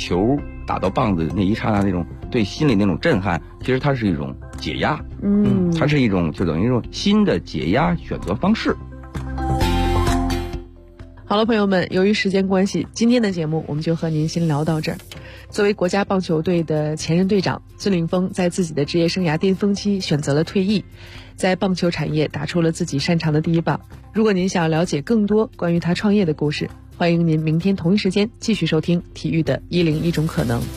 球打到棒子那一刹那那种对心里那种震撼，其实它是一种解压，它是一种就等于一种新的解压选择方式。 好了，朋友们，由于时间关系，今天的节目我们就和您先聊到这儿。作为国家棒球队的前任队长，孙凌峰在自己的职业生涯巅峰期选择了退役，在棒球产业打出了自己擅长的第一棒。如果您想了解更多关于他创业的故事，欢迎您明天同一时间继续收听体育的101种可能。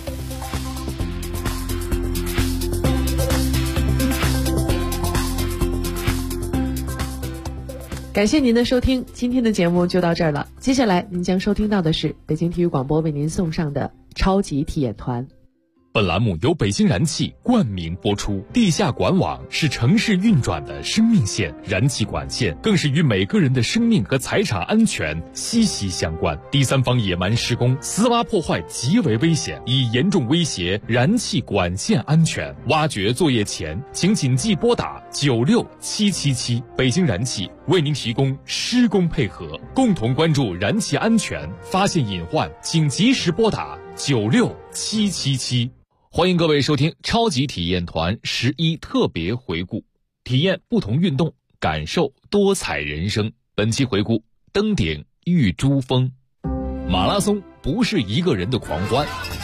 感谢您的收听，今天的节目就到这儿了。接下来您将收听到的是北京体育广播为您送上的超级体验团。 本栏目由北京燃气冠名播出。地下管网是城市运转的生命线，燃气管线更是与每个人的生命和财产安全息息相关。第三方野蛮施工、私挖破坏极为危险，已严重威胁燃气管线安全。挖掘作业前，请谨记拨打96777。北京燃气为您提供施工配合，共同关注燃气安全，发现隐患请及时拨打96777。欢迎各位收听超级体验团11特别回顾，体验不同运动，感受多彩人生。本期回顾登顶玉珠峰。马拉松不是一个人的狂欢，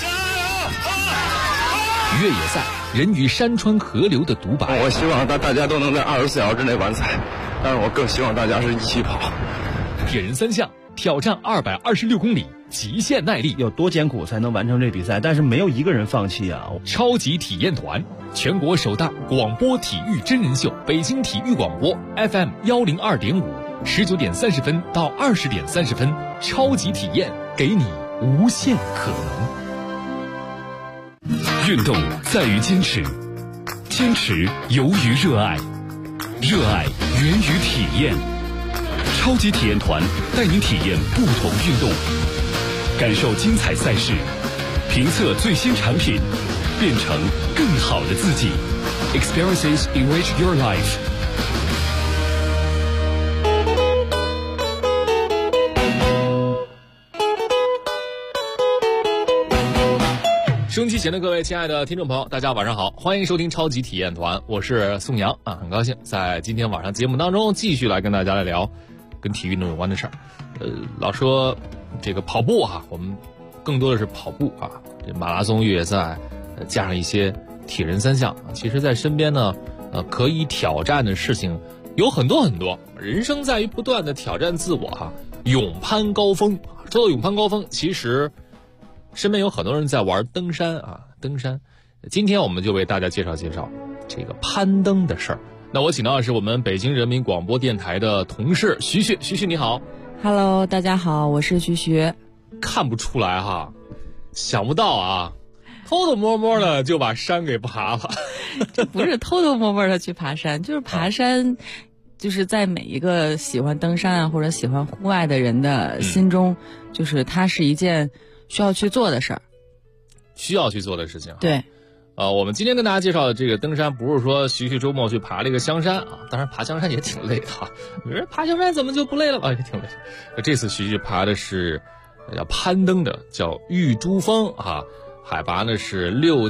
越野赛人与山川河流的独白。 我希望大家都能在24小时之内完赛，但是我更希望大家是一起跑。 铁人三项挑战226公里，极限耐力， 有多艰苦才能完成这比赛，但是没有一个人放弃啊！ 超级体验团，全国首档广播体育真人秀，北京体育广播 FM 102.5，19点30分到20点30分，超级体验，给你无限可能。运动在于坚持，坚持由于热爱，热爱源于体验。超级体验团带您体验不同运动，感受精彩赛事，评测最新产品，变成更好的自己。Experiences enrich your life。收音机前的各位亲爱的听众朋友，大家晚上好，欢迎收听超级体验团，我是宋阳啊，很高兴在今天晚上节目当中继续来跟大家来聊跟体育运动有关的事儿。老说这个跑步啊，我们更多的是跑步啊，这马拉松、越野赛，加上一些铁人三项。其实在身边呢，可以挑战的事情有很多很多。人生在于不断的挑战自我哈，勇攀高峰。说到勇攀高峰，其实身边有很多人在玩登山啊，登山。今天我们就为大家介绍介绍这个攀登的事儿。那我请到的是我们北京人民广播电台的同事徐徐，徐徐你好。 Hello， 大家好，我是徐徐。 看不出来哈，想不到啊，偷偷摸摸的就把山给爬了。 这不是偷偷摸摸的去爬山，就是爬山，就是在每一个喜欢登山啊或者喜欢户外的人的心中，就是它是一件需要去做的事儿， 需要去做的事情。 对。 我们今天跟大家介绍的这个登山，不是说徐徐周末去爬了一个香山啊，当然爬香山也挺累的哈。有人爬香山怎么就不累了？也挺累。这次徐徐爬的是要攀登的，叫玉珠峰啊，海拔呢是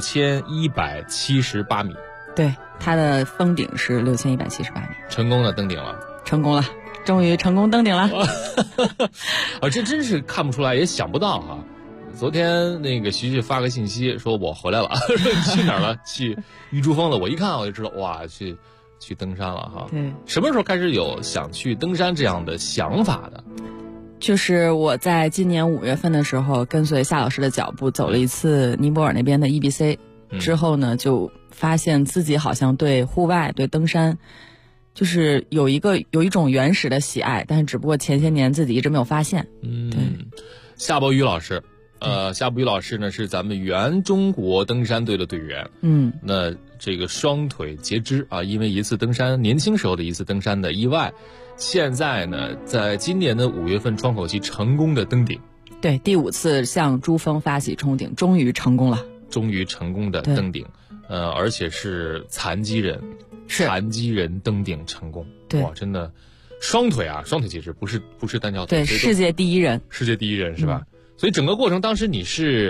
6178米。 对，它的峰顶是6178米。 成功的登顶了。 成功了，终于成功登顶了。 这真是看不出来，也想不到哈。昨天那个徐徐发个信息说我回来了，说你去哪儿了？去玉珠峰了。我一看我就知道，哇，去登山了哈。 对。 什么时候开始有想去登山这样的想法的？ 就是我在今年5月份的时候，跟随夏老师的脚步走了一次尼泊尔那边的 EBC，之后呢，就发现自己好像对户外、对登山，就是有一种原始的喜爱，但是只不过前些年自己一直没有发现。对。 夏伯宇老师。夏伯宇老师呢是咱们原中国登山队的队员，那这个双腿截肢啊，因为一次登山，年轻时候的一次登山的意外，现在呢在今年的5月份窗口期成功的登顶， 对，第5次向珠峰发起冲顶，终于成功了， 终于成功的登顶，而且是残疾人登顶成功， 对， 哇，真的双腿截肢，不是单脚腿， 对，世界第一人是吧？所以整个过程当时你是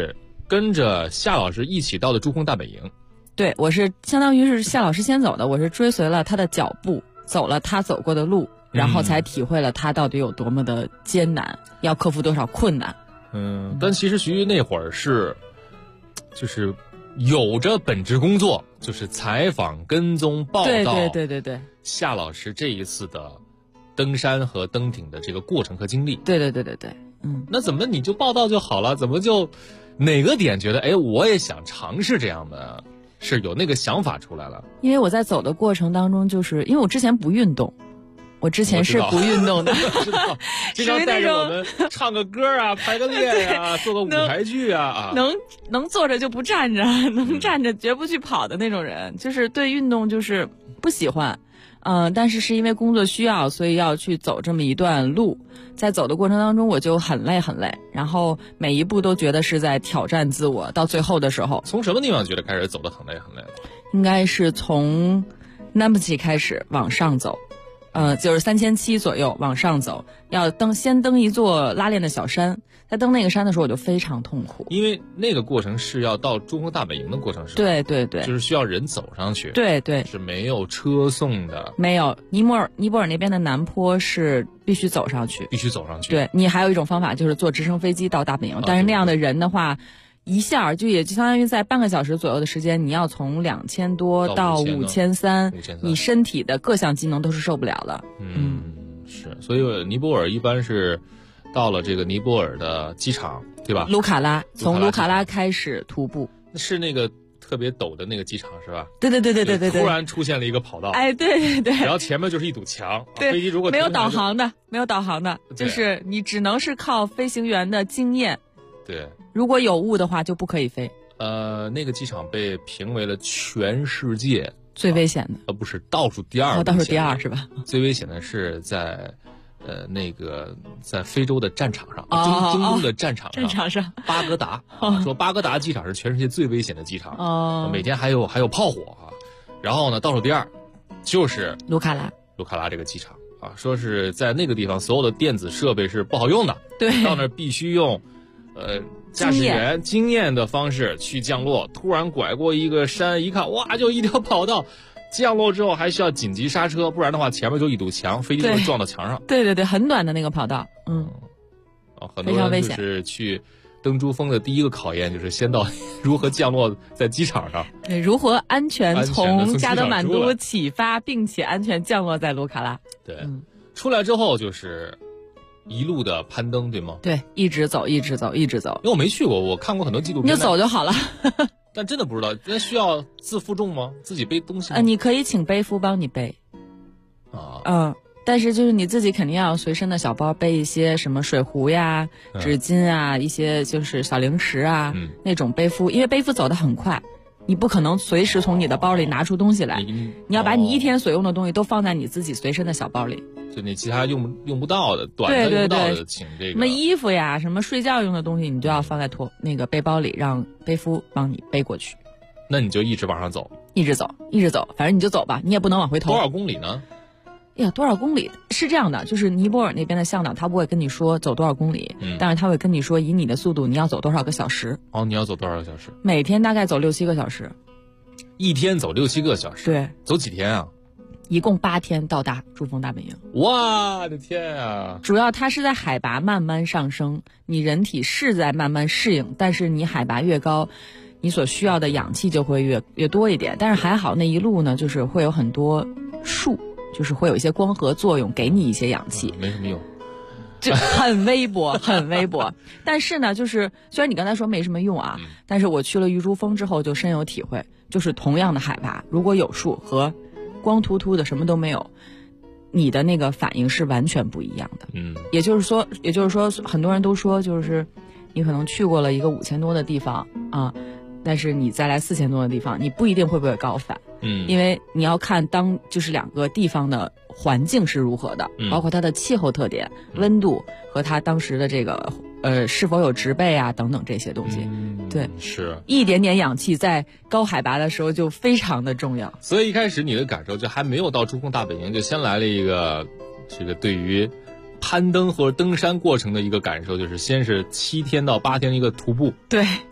跟着夏老师一起到的珠峰大本营。 对，我是相当于是夏老师先走的，我是追随了他的脚步，走了他走过的路，然后才体会了他到底有多么的艰难，要克服多少困难。 但其实徐徐那会儿就是有着本职工作，就是采访、跟踪、报道。 对。 夏老师这一次的登山和登顶的这个过程和经历。 对。 那怎么你就报道就好了？怎么就哪个点觉得我也想尝试这样的？是有那个想法出来了？ 因为我在走的过程当中，就是因为我之前不运动。我之前是不运动的， 知道，经常带着我们唱个歌啊，排个练啊，做个舞台剧啊， 能坐着就不站着，能站着绝不去跑的那种人，就是对运动就是不喜欢，但是因为工作需要，所以要去走这么一段路，在走的过程当中我就很累，然后每一步都觉得是在挑战自我，到最后的时候， 从什么地方觉得开始走得很累的？ 应该是从南普奇开始往上走。就是3700左右往上走，要先登一座拉练的小山，在登那个山的时候我就非常痛苦， 因为那个过程是要到珠峰大本营的过程，是吧？ 对， 就是需要人走上去， 对， 是没有车送的， 没有。尼泊尔那边的南坡是必须走上去，对，你还有一种方法就是坐直升飞机到大本营，但是那样的人的话。一下也就相当于在半个小时左右的时间，你要从2000多到5300，你身体的各项机能都是受不了了。 是，所以尼泊尔一般是到了这个尼泊尔的机场，对吧？ 卢卡拉，从卢卡拉开始徒步， 是那个特别陡的那个机场是吧？ 对， 突然出现了一个跑道， 对， 然后前面就是一堵墙， 对， 飞机如果没有导航的，就是你只能是靠飞行员的经验。 对， 如果有雾的话就不可以飞。 那个机场被评为了全世界最危险的， 不是倒数第二， 倒数第二是吧？ 最危险的是在在非洲的战场上，中东的战场上，巴格达说巴格达机场是全世界最危险的机场，每天还有炮火啊。然后呢，倒数第二就是卢卡拉这个机场啊，说是在那个地方所有的电子设备是不好用的， 对， 到那儿必须用驾驶员经验的方式去降落，突然拐过一个山，一看哇，就一条跑道，降落之后还需要紧急刹车，不然的话前面就一堵墙，飞机就会撞到墙上。 对，很短的那个跑道， 很多人就是去登珠峰的第一个考验就是先到如何降落在机场上， 对，如何安全从加德满都起发，并且安全降落在卢卡拉。 对，出来之后就是一路的攀登，对吗？ 对，一直走。因为我没去过，我看过很多纪录片。 你就走就好了。 但真的不知道，那需要自负重吗？自己背东西吗？ 你可以请背夫帮你背。但是就是你自己肯定要随身的小包背一些什么水壶呀、纸巾啊、一些就是小零食啊，那种背夫，因为背夫走得很快。你不可能随时从你的包里拿出东西来，你要把你一天所用的东西都放在你自己随身的小包里。 就你其他用不到的、短的用不到的，请这个什么衣服呀、什么睡觉用的东西，你都要放在那个背包里，让背夫帮你背过去。 那你就一直往上走， 一直走，反正你就走吧，你也不能往回头。 多少公里呢？ 多少公里是这样的，就是尼泊尔那边的向导他不会跟你说走多少公里，但是他会跟你说以你的速度你要走多少个小时。 你要走多少个小时？ 每天大概走6-7个小时。 一天走6-7个小时？ 对。 走几天啊？ 一共8天到达珠峰大本营。 哇的天啊！ 主要它是在海拔慢慢上升，你人体是在慢慢适应，但是你海拔越高，你所需要的氧气就会越多一点。但是还好那一路呢，就是会有很多树，就是会有一些光合作用，给你一些氧气， 没什么用， 就很微薄，很微薄。但是呢，就是虽然你刚才说没什么用啊，但是我去了玉珠峰之后就深有体会，就是同样的海拔，如果有树和光秃秃的什么都没有，你的那个反应是完全不一样的。也就是说，很多人都说，就是你可能去过了一个5000多的地方啊，但是你再来4000多的地方，你不一定会不会高反。因为你要看就是两个地方的环境是如何的，包括它的气候特点、温度和它当时的这个是否有植被啊等等这些东西。对， 是一点点氧气在高海拔的时候就非常的重要。 所以一开始你的感受就还没有到珠峰大本营，就先来了一个这个对于攀登或者登山过程的一个感受，就是先是7天到8天的一个徒步。 对。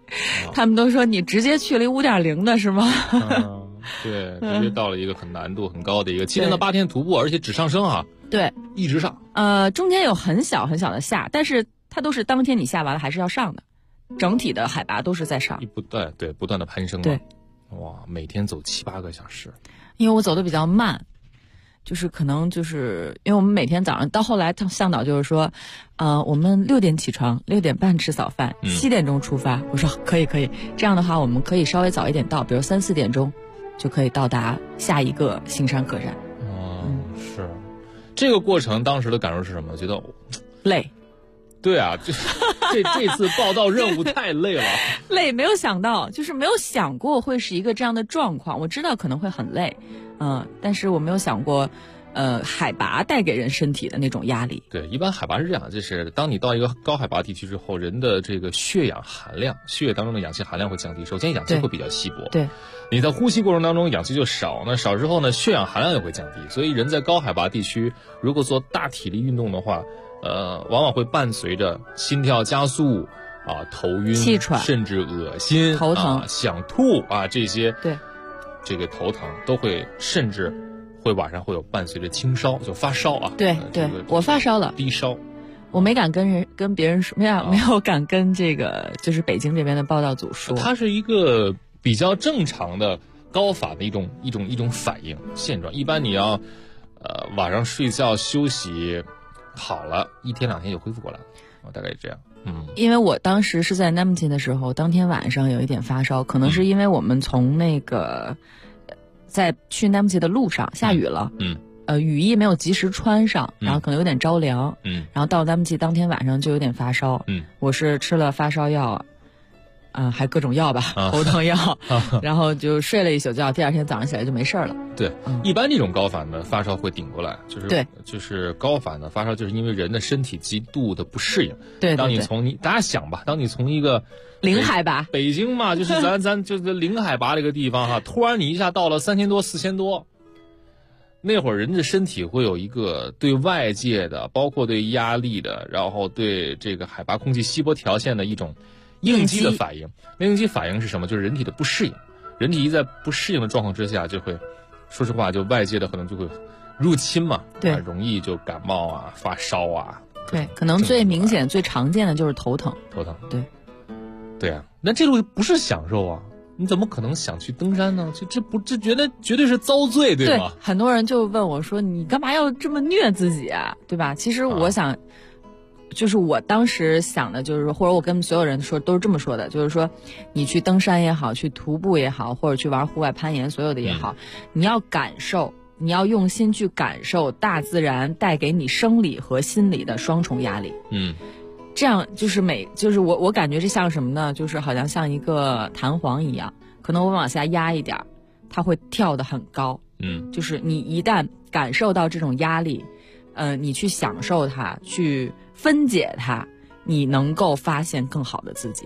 他们都说你直接去了5.0的是吗？ 对，直接到了一个很难度很高的一个7天到8天徒步，而且只上升啊。 对， 一直上。 中间有很小很小的下，但是它都是当天你下完了还是要上的，整体的海拔都是在上。 不断的攀升嘛。 对， 哇，每天走7、8个小时。 因为我走的比较慢。就是可能就是因为我们每天早上到后来向导就是说，我们6点起床，6点半吃早饭，7点钟出发。我说可以，这样的话我们可以稍微早一点到，比如3、4点钟就可以到达下一个新山客栈。 是，这个过程当时的感受是什么？觉得累。 对啊，这次报道任务太累了。 累，没有想到，就是没有想过会是一个这样的状况。我知道可能会很累，但是我没有想过，海拔带给人身体的那种压力。 对，一般海拔是这样，就是当你到一个高海拔地区之后，人的这个血氧含量，血液当中的氧气含量会降低。首先，氧气会比较稀薄。 对， 你在呼吸过程当中氧气就少，那少之后呢，血氧含量也会降低。所以，人在高海拔地区，如果做大体力运动的话，往往会伴随着心跳加速啊、头晕、 气喘， 甚至恶心、 头疼、 想吐啊，这些对， 这个头疼都会，甚至会晚上会有伴随着轻烧，就发烧啊。 对，我发烧了， 低烧， 我没敢跟别人说，没有敢跟这个就是北京这边的报道组说。 它是一个比较正常的高反的一种反应现状。一般你要晚上睡觉休息好了，1天2天就恢复过来了，大概是这样。 因为我当时是在 Namche 的时候，当天晚上有一点发烧，可能是因为我们从那个在去 Namche 的路上下雨了，雨衣没有及时穿上，然后可能有点着凉，然后到 Namche 当天晚上就有点发烧，我是吃了发烧药。还各种药吧，头疼药，然后就睡了一宿觉，第二天早上起来就没事了。 对，一般这种高反的发烧会顶过来，就是高反的发烧，就是因为人的身体极度的不适应。 对， 当你大家想吧，当你从一个零海拔， 北京嘛，就是咱就是零海拔这个地方哈，突然你一下到了3000多、4000多，那会儿人的身体会有一个对外界的，包括对压力的，然后对这个海拔空气稀薄条件的一种应激的反应。那应激反应是什么？就是人体的不适应。人体一在不适应的状况之下，就会，说实话，就外界的可能就会入侵嘛， 对， 容易就感冒啊、发烧啊。 对，可能最明显、最常见的就是头疼。对， 对啊，那这路不是享受啊，你怎么可能想去登山呢？这绝对是遭罪，对吗？ 对，很多人就问我说：“你干嘛要这么虐自己啊？对吧？”其实我想。就是我当时想的就是说，或者我跟所有人说都是这么说的，就是说你去登山也好，去徒步也好，或者去玩户外攀岩所有的也好，你要感受，你要用心去感受大自然带给你生理和心理的双重压力。这样就是我感觉这像什么呢？就是好像像一个弹簧一样，可能我往下压一点，它会跳得很高。就是你一旦感受到这种压力，你去享受它，去分解它，你能够发现更好的自己。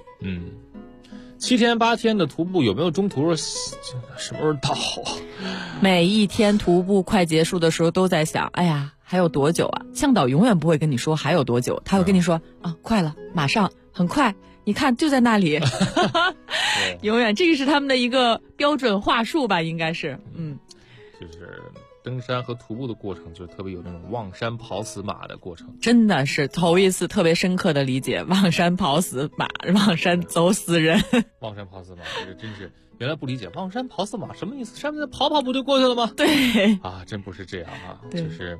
7天8天的徒步有没有中途什么时候到？ 每一天徒步快结束的时候都在想，哎呀，还有多久啊？向导永远不会跟你说还有多久，他会跟你说快了，马上，很快，你看就在那里。永远，这个是他们的一个标准话术吧，应该是。 就是登山和徒步的过程，就特别有那种望山跑死马的过程。 真的是头一次特别深刻的理解望山跑死马，望山走死人。 望山跑死马，这个真是原来不理解，望山跑死马什么意思？上面跑不就过去了吗？ 对啊，真不是这样啊。就是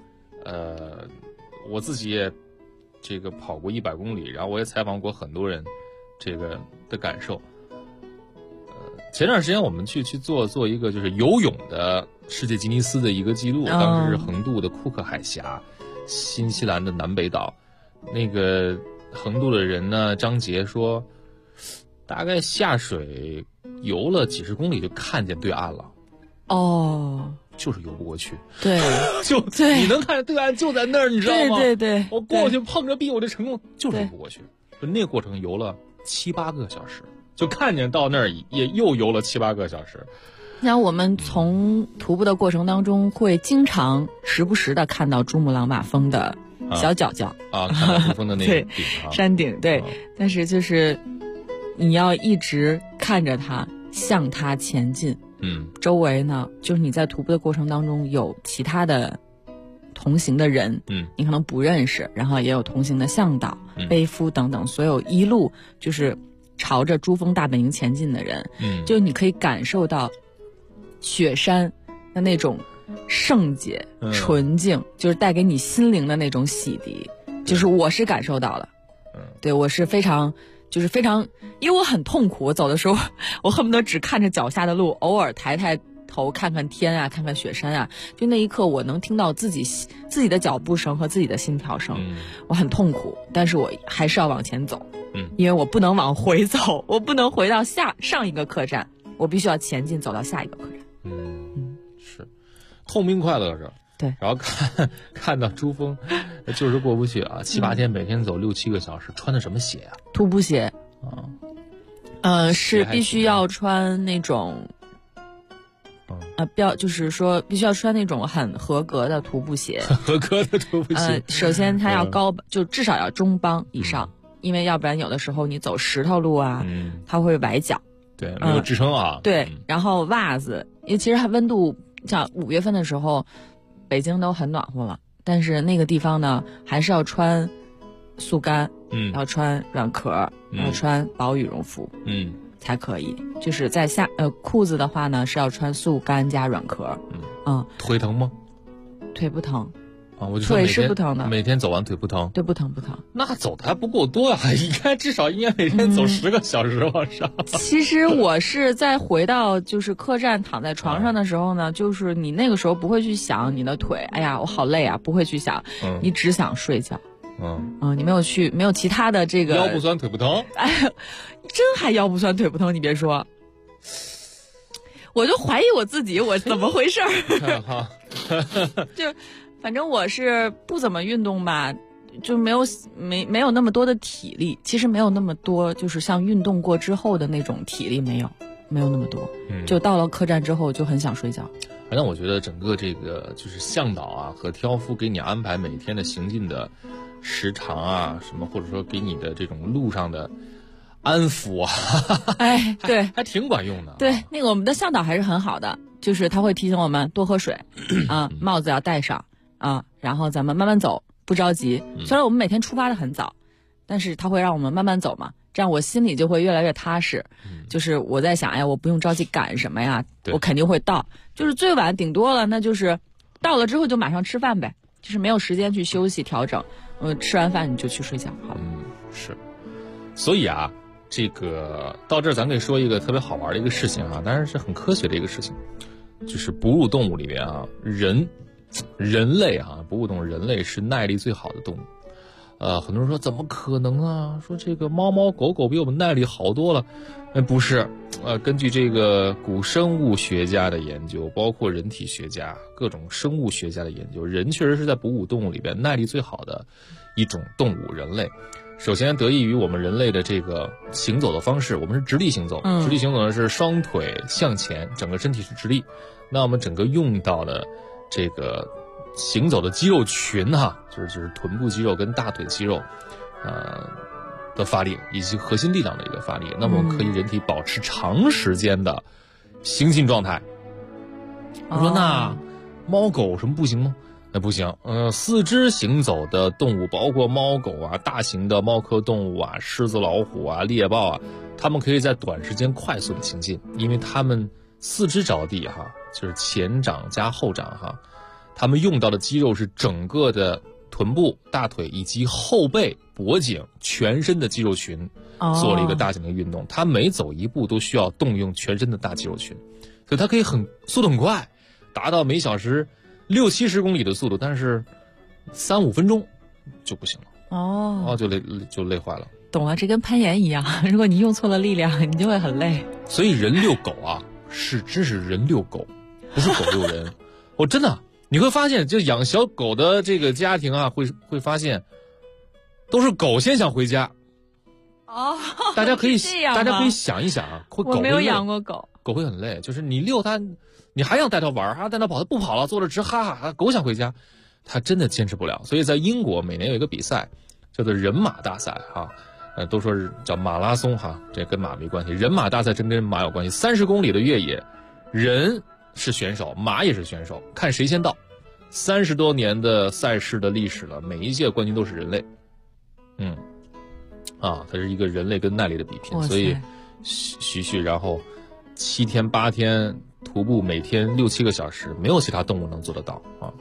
我自己也这个跑过100公里，然后我也采访过很多人这个的感受。前段时间我们去做一个就是游泳的世界吉尼斯的一个记录，当时是横渡的库克海峡，新西兰的南北岛。那个横渡的人呢，张杰说，大概下水游了几十公里就看见对岸了。就是游不过去。 对， 对，你能看见对岸就在那儿，你知道吗？ 对， 我过去碰着壁，我就成功，就是游不过去。就那个过程游了7、8个小时。就看见到那儿也又游了7、8个小时。 像我们从徒步的过程当中，会经常时不时的看到珠穆朗玛峰的小角角看到珠峰的那个顶山顶。对，但是就是你要一直看着它，向它前进。周围呢，就是你在徒步的过程当中有其他的同行的人，你可能不认识，然后也有同行的向导、背夫等等，所有一路就是朝着珠峰大本营前进的人，就你可以感受到雪山的那种圣洁、纯净，就是带给你心灵的那种洗涤，就是我是感受到了，对，我是非常，因为我很痛苦，我走的时候，我恨不得只看着脚下的路，偶尔抬头看看天啊，看看雪山啊，就那一刻我能听到自己的脚步声和自己的心跳声，我很痛苦，但是我还是要往前走，因为我不能往回走，我不能回到上一个客栈，我必须要前进走到下一个客栈。 是痛并快乐着。 对， 然后看到珠峰，就是过不去啊，7、8天，每天走6、7个小时，穿的什么鞋啊？ 徒步鞋是必须要穿那种，就是说必须要穿那种很合格的徒步鞋。 合格的徒步鞋。 首先它要高，就至少要中帮以上，因为要不然有的时候你走石头路啊，它会崴脚。 对，没有支撑啊。 对，然后袜子，因为其实它温度像5月份的时候，北京都很暖和了，但是那个地方呢，还是要穿速干，要穿软壳，要穿薄羽绒服，才可以。就是在裤子的话呢，是要穿速干加软壳。 腿疼吗？ 腿不疼。 我就说腿是不疼的， 每天走完腿不疼？ 对，不疼。 那走的还不够多啊，至少应该每天走10个小时往上。 其实我是在回到就是客栈躺在床上的时候呢，就是你那个时候不会去想你的腿，哎呀我好累啊，不会去想，你只想睡觉。你没有其他的这个腰不酸腿不疼。 哎，真还腰不酸腿不疼，你别说，我就怀疑我自己，我怎么回事儿？就。反正我是不怎么运动吧，就没有那么多的体力，其实没有那么多，就是像运动过之后的那种体力没有那么多，就到了客栈之后就很想睡觉。 反正我觉得整个这个就是向导啊和挑夫给你安排每天的行进的时长啊什么，或者说给你的这种路上的安抚啊， 哎，对， 还挺管用的。 对，那个我们的向导还是很好的，就是他会提醒我们多喝水啊，帽子要戴上。然后咱们慢慢走，不着急。虽然我们每天出发的很早，但是他会让我们慢慢走嘛，这样我心里就会越来越踏实。就是我在想，哎，我不用着急赶什么呀，我肯定会到。就是最晚顶多了，那就是到了之后就马上吃饭呗，就是没有时间去休息调整。吃完饭你就去睡觉，好了。 是。所以啊，这个到这儿咱可以说一个特别好玩的一个事情啊，当然是很科学的一个事情，就是哺乳动物里面啊，人类啊，哺乳动物人类是耐力最好的动物。很多人说怎么可能啊？说这个猫猫狗狗比我们耐力好多了。不是，根据这个古生物学家的研究，包括人体学家、各种生物学家的研究，人确实是在哺乳动物里边耐力最好的一种动物。人类首先得益于我们人类的这个行走的方式，我们是直立行走，直立行走呢是双腿向前，整个身体是直立。那我们整个用到的这个行走的肌肉群就是臀部肌肉跟大腿肌肉的发力，以及核心力量的一个发力，那么我们可以人体保持长时间的行进状态。我说那猫狗什么不行吗？那不行。四肢行走的动物，包括猫狗啊、大型的猫科动物啊、狮子老虎啊、猎豹啊，它们可以在短时间快速的行进，因为它们四肢着地就是前掌加后掌他们用到的肌肉是整个的臀部、大腿以及后背、脖颈全身的肌肉群做了一个大型的运动。他每走一步都需要动用全身的大肌肉群，所以它可以速度很快，达到每小时60、70公里的速度，但是3、5分钟就不行了。就累坏了。 懂了，这跟攀岩一样，如果你用错了力量，你就会很累。 所以人遛狗真是人遛狗，不是狗遛人。真的。你会发现，就养小狗的这个家庭会发现，都是狗先想回家。大家可以想一想我没有养过狗， 狗会很累，就是你遛它，你还想带它玩，还要带它跑，它不跑了，坐着直哈哈，狗想回家，它真的坚持不了。所以在英国每年有一个比赛，叫做人马大赛都说是叫马拉松哈，这跟马没关系，人马大赛真跟马有关系。30公里的越野，人是选手，马也是选手，看谁先到。30多年的赛事的历史了，每一届冠军都是人类。它是一个人类跟耐力的比拼，所以徐，然后7天8天徒步，每天6、7个小时，没有其他动物能做得到啊。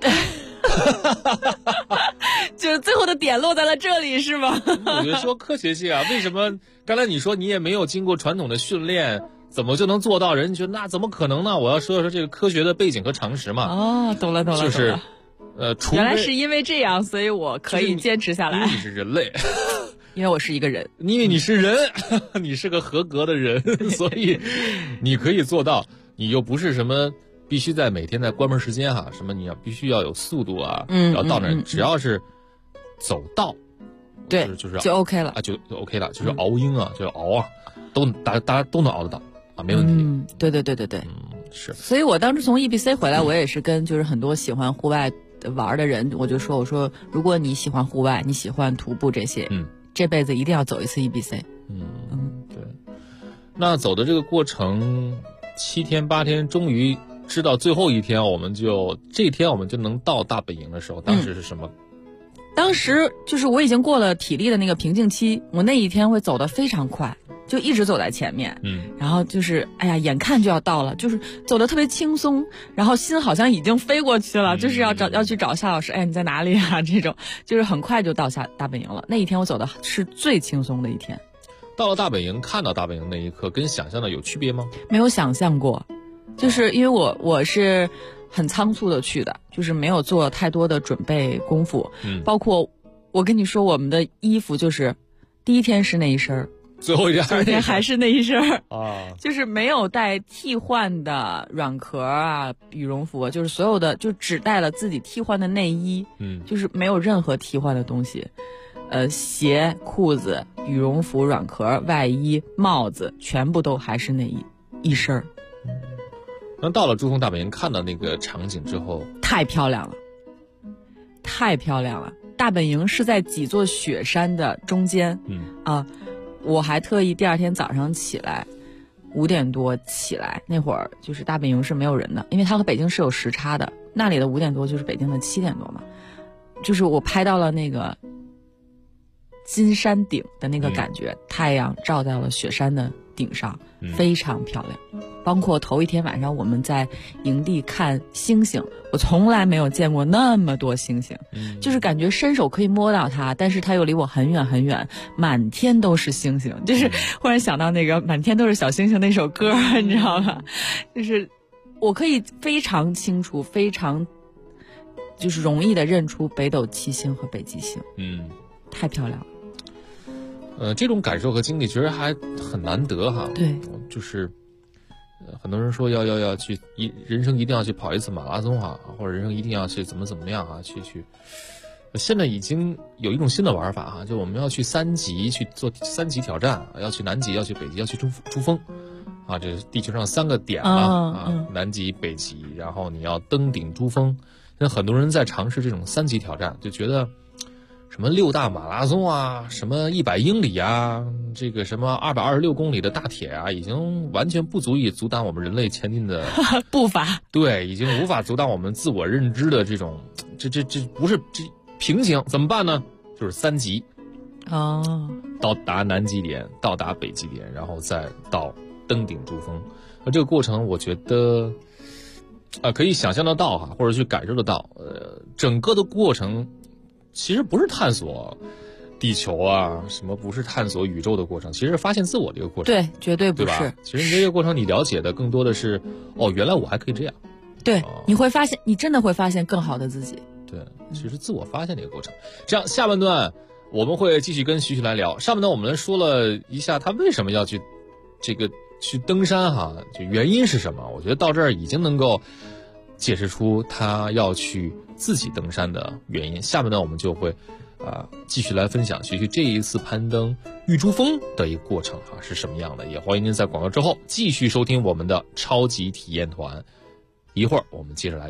就是最后的点落在了这里是吗？ 我就说科学性啊，为什么刚才你说你也没有经过传统的训练，怎么就能做到？人觉得那怎么可能呢？我要说这个科学的背景和常识嘛。 哦，懂了， 就是原来是因为这样，所以我可以坚持下来。 因为你是人类， 因为我是一个人， 因为你是人，你是个合格的人，所以你可以做到。你又不是什么必须在每天在关门时间哈，什么你必须要有速度啊，然后到那只要是走道， 对，就 OK 了啊，就 OK 了，就是熬鹰啊，就是熬啊，大家都能熬得到啊，没问题。 对， 是。 所以我当时从 EBC 回来，我也是跟就是很多喜欢户外玩的人，我说，如果你喜欢户外，你喜欢徒步这些，这辈子一定要走一次 EBC。 对。那走的这个过程7天8天，终于知道最后一天，这天我们就能到大本营的时候，当时是什么？ 当时就是我已经过了体力的那个瓶颈期，我那一天会走得非常快，就一直走在前面，然后就是眼看就要到了，就是走得特别轻松，然后心好像已经飞过去了，就是要去找夏老师，你在哪里啊？这种就是很快就到大本营了。那一天我走的是最轻松的一天。 到了大本营，看到大本营那一刻，跟想象的有区别吗？ 没有想象过，就是因为我是很仓促的去的，就是没有做太多的准备功夫，包括我跟你说，我们的衣服就是第一天是那一身， 最后一天还是那一身啊， 就是没有带替换的软壳啊、羽绒服，就是所有的就只带了自己替换的内衣，就是没有任何替换的东西。鞋、裤子、羽绒服、软壳、外衣、帽子，全部都还是那一身儿。 那到了珠峰大本营，看到那个场景之后， 太漂亮了，太漂亮了！大本营是在几座雪山的中间，我还特意第二天早上起来5点多起来，那会儿就是大本营是没有人的，因为它和北京是有时差的，那里的5点多就是北京的7点多嘛，就是我拍到了那个金山顶的那个感觉，太阳照在了雪山的顶上，非常漂亮。包括头一天晚上我们在营地看星星，我从来没有见过那么多星星，就是感觉伸手可以摸到它，但是它又离我很远很远，满天都是星星，就是忽然想到那个满天都是小星星那首歌，你知道吗？就是我可以非常清楚非常就是容易的认出北斗七星和北极星，太漂亮了。 这种感受和经历其实还很难得哈。 对， 就是很多人说要去人生一定要去跑一次马拉松啊，或者人生一定要去怎么样啊，去。现在已经有一种新的玩法哈，就我们要去3级去做3级挑战，要去南极，要去北极，要去珠峰啊，这是地球上3个点了南极、北极，然后你要登顶珠峰。那很多人在尝试这种3级挑战，就觉得什么6大马拉松啊，什么100英里啊，这个什么226公里的大铁啊，已经完全不足以阻挡我们人类前进的步伐。 对，已经无法阻挡我们自我认知的这种，这不是这瓶颈，怎么办呢？就是3级。到达南极点，到达北极点，然后再到登顶珠峰。这个过程，我觉得可以想象得到哈，或者去感受得到。整个的过程其实不是探索地球啊，什么不是探索宇宙的过程，其实是发现自我的一个过程。 对，绝对不是。 对吧？其实这个过程你了解的更多的是，原来我还可以这样。 对，你会发现，你真的会发现更好的自己。 对，其实自我发现的一个过程。这样，下半段我们会继续跟徐徐来聊。上半段我们说了一下他为什么要去登山哈，就原因是什么？我觉得到这儿已经能够解释出他要去自己登山的原因。下半段我们就会继续来分享徐徐这一次攀登玉珠峰的一个过程是什么样的。也欢迎您在广告之后继续收听我们的超级体验团。一会儿我们接着来聊。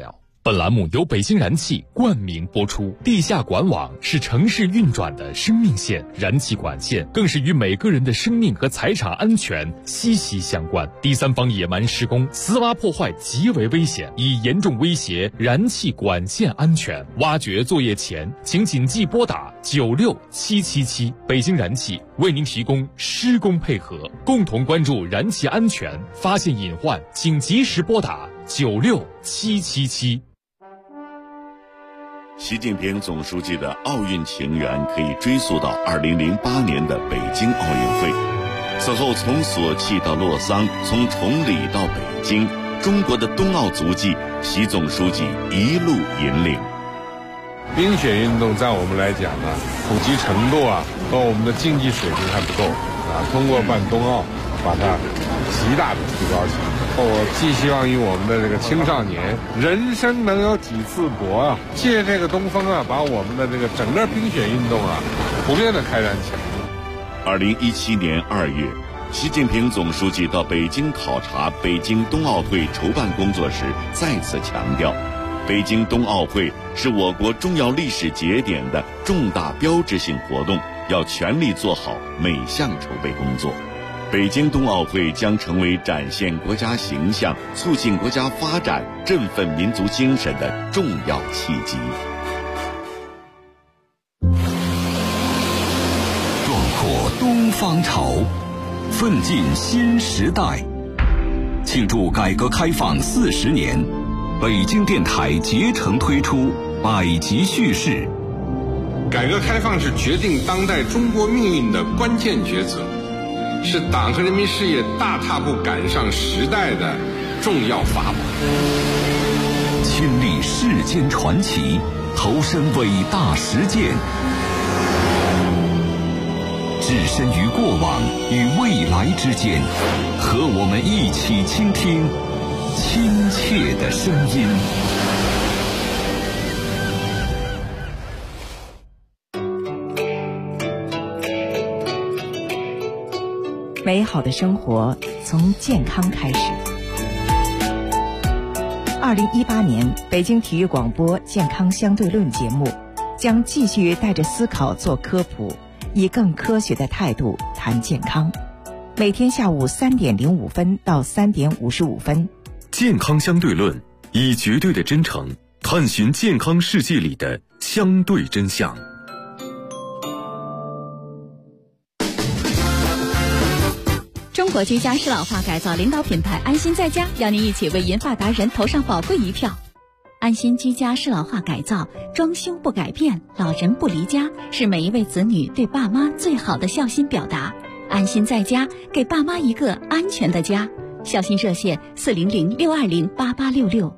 本栏目由北京燃气冠名播出。地下管网是城市运转的生命线，燃气管线更是与每个人的生命和财产安全息息相关。第三方野蛮施工、私挖破坏极为危险，已严重威胁燃气管线安全。挖掘作业前，请谨记拨打96777。北京燃气为您提供施工配合，共同关注燃气安全，发现隐患请及时拨打96777。 习近平总书记的奥运情缘可以追溯到2008年的北京奥运会。此后从索契到洛桑，从崇礼到北京，中国的冬奥足迹，习总书记一路引领。 冰雪运动在我们来讲呢，普及程度和我们的竞技水平还不够通过办冬奥，把它极大的提高起来。我寄希望于我们的这个青少年，人生能有几次搏借这个东风把我们的这个整个冰雪运动普遍的开展起来。 2017年2月，习近平总书记到北京考察北京冬奥会筹办工作时，再次强调，北京冬奥会是我国重要历史节点的重大标志性活动，要全力做好每项筹备工作。北京冬奥会将成为展现国家形象、促进国家发展、振奋民族精神的重要契机。 壮阔东方潮，奋进新时代。庆祝改革开放40年，北京电台竭诚推出百集叙事。 改革开放是决定当代中国命运的关键抉择，是党和人民事业大踏步赶上时代的重要法宝。 亲历世间传奇，投身伟大实践，置身于过往与未来之间，和我们一起倾听亲切的声音。 美好的生活从健康开始。2018年北京体育广播健康相对论节目将继续带着思考做科普，以更科学的态度谈健康。每天下午3点05分到3点55分。 健康相对论，以绝对的真诚探寻健康世界里的相对真相。 中国居家适老化改造领导品牌安心在家，邀您一起为银发达人投上宝贵一票。安心居家适老化改造，装修不改变，老人不离家，是每一位子女对爸妈最好的孝心表达。安心在家，给爸妈一个安全的家。孝心热线400-620-8866。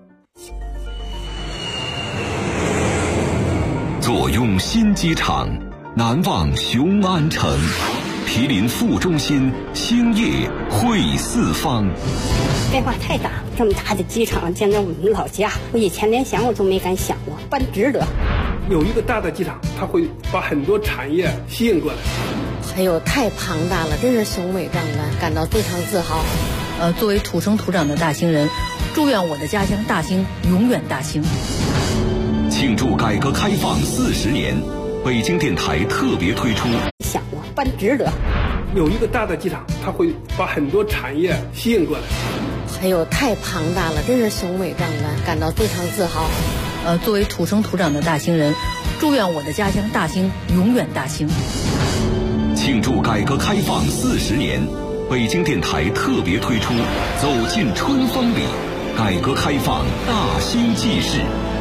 坐拥新机场，难忘雄安城。毗邻副中心，兴业汇四方。 变化太大，这么大的机场将在我们老家，我以前连想我都没敢想过，办值得。 有一个大的机场，它会把很多产业吸引过来。 哎呦，太庞大了，真是雄伟壮观，感到非常自豪。 作为土生土长的大兴人，祝愿我的家乡大兴永远大兴。 庆祝改革开放40年，北京电台特别推出。 想过办值得。 有一个大的机场，它会把很多产业吸引过来。 哎呦，太庞大了，真是雄伟壮观，感到非常自豪。 作为土生土长的大兴人，祝愿我的家乡大兴永远大兴。 庆祝改革开放40年，北京电台特别推出走进春风里，改革开放大兴纪事。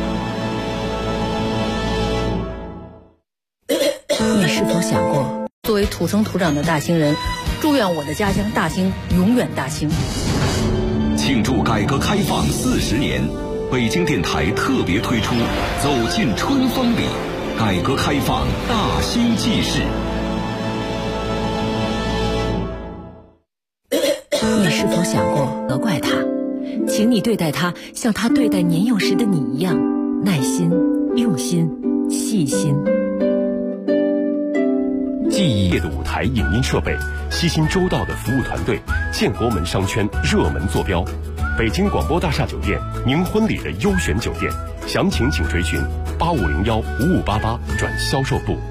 你是否想过，作为土生土长的大兴人，祝愿我的家乡大兴永远大兴。 庆祝改革开放40年，北京电台特别推出走进春风里，改革开放大兴纪事。 你是否想过责怪他？请你对待他像他对待年幼时的你一样，耐心、用心、细心。 记忆业的舞台影音设备，悉心周到的服务团队，建国门商圈热门坐标，北京广播大厦酒店，您婚礼的优选酒店， 详情请垂询8501-5588转销售部。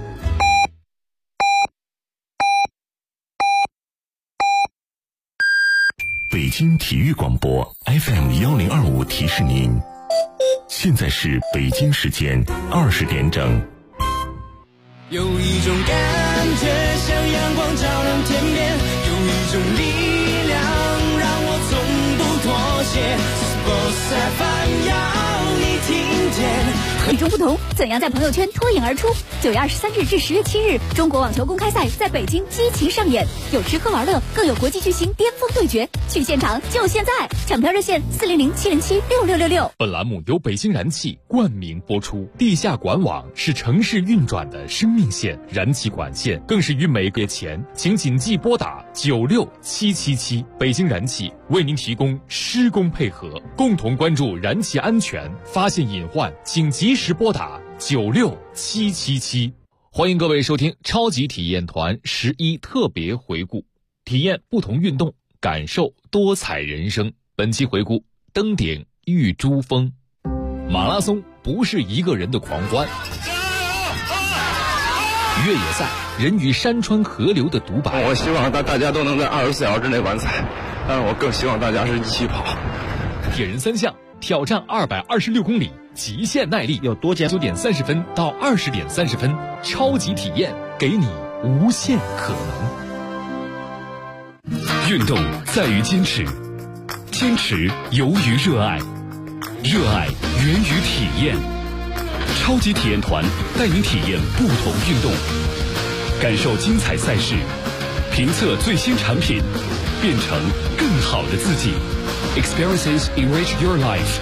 北京体育广播 FM1025提示您，现在是北京时间20点整。 有一种感觉像阳光照亮天边，有一种力量让我从不妥协。Sports FM 要你听见。 与众不同，怎样在朋友圈脱颖而出？9月23日至10月7日，中国网球公开赛在北京激情上演，有吃喝玩乐，更有国际巨星巅峰对决。去现场就现在，抢票热线400-707-6666。 本栏目由北京燃气冠名播出。地下管网是城市运转的生命线，燃气管线更是与每个钱，请谨记拨打96777。北京燃气为您提供施工配合，共同关注燃气安全，发现隐患请及时拨打96777。欢迎各位收听超级体验团11特别回顾，体验不同运动，感受多彩人生。本期回顾登顶玉珠峰。马拉松不是一个人的狂欢，越野赛人与山川河流的独白。 我希望大家都能在24小时之内完赛，但是我更希望大家是一起跑。 铁人三项挑战226公里，极限耐力， 有多9 点30分到20点30分，超级体验给你无限可能。 运动在于坚持，坚持由于热爱，热爱源于体验。超级体验团带您体验不同运动，感受精彩赛事，评测最新产品，变成更好的自己。Experiences enrich your life。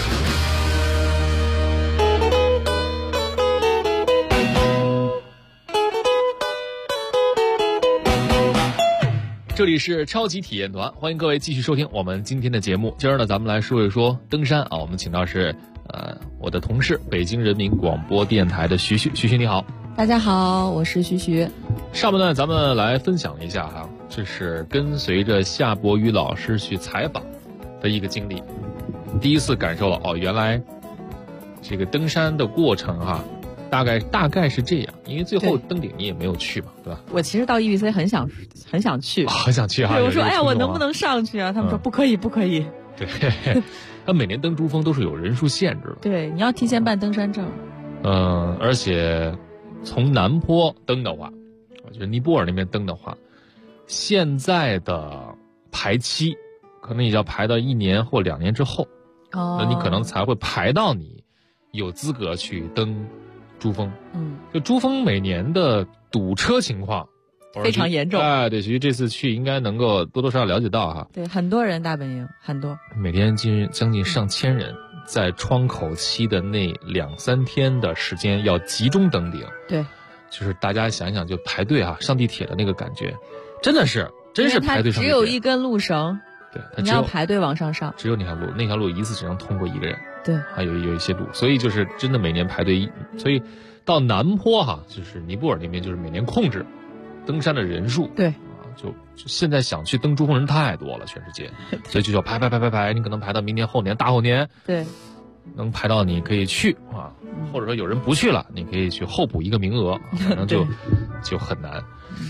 这里是超级体验团，欢迎各位继续收听我们今天的节目。今儿呢，咱们来说一说登山啊。我们请到是我的同事，北京人民广播电台的徐徐，你好。 大家好，我是徐徐。 上半段咱们来分享一下哈，这是跟随着夏伯渝老师去采访的一个经历，第一次感受了原来这个登山的过程哈。大概是这样，因为最后登顶你也没有去嘛，对吧？ 我其实到 EBC 很想去， 很想去哈。 对，我说我能不能上去啊？他们说不可以。 对，他每年登珠峰都是有人数限制的。 对，你要提前办登山证。 而且从南坡登的话，就是尼泊尔那边登的话，现在的排期可能也要排到1年或2年之后，那你可能才会排到你有资格去登珠峰。就珠峰每年的堵车情况非常严重。 对，其实这次去应该能够多多少少了解到哈。 对，很多人大本营很多， 每天将近上千人，在窗口期的那2-3天的时间要集中登顶。 对， 就是大家想一想，就排队上地铁的那个感觉，真是排队上地铁。 只有一根路绳， 对， 你要排队往上上， 只有那条路一次只能通过一个人。 对， 还有一些路，所以就是真的每年排队，所以到南坡就是尼泊尔那边就是每年控制登山的人数。 对， 就现在想去登珠峰人太多了，全世界，所以就要排，你可能排到明年、后年、大后年， 对， 能排到你可以去或者说有人不去了，你可以去候补一个名额，可能就很难。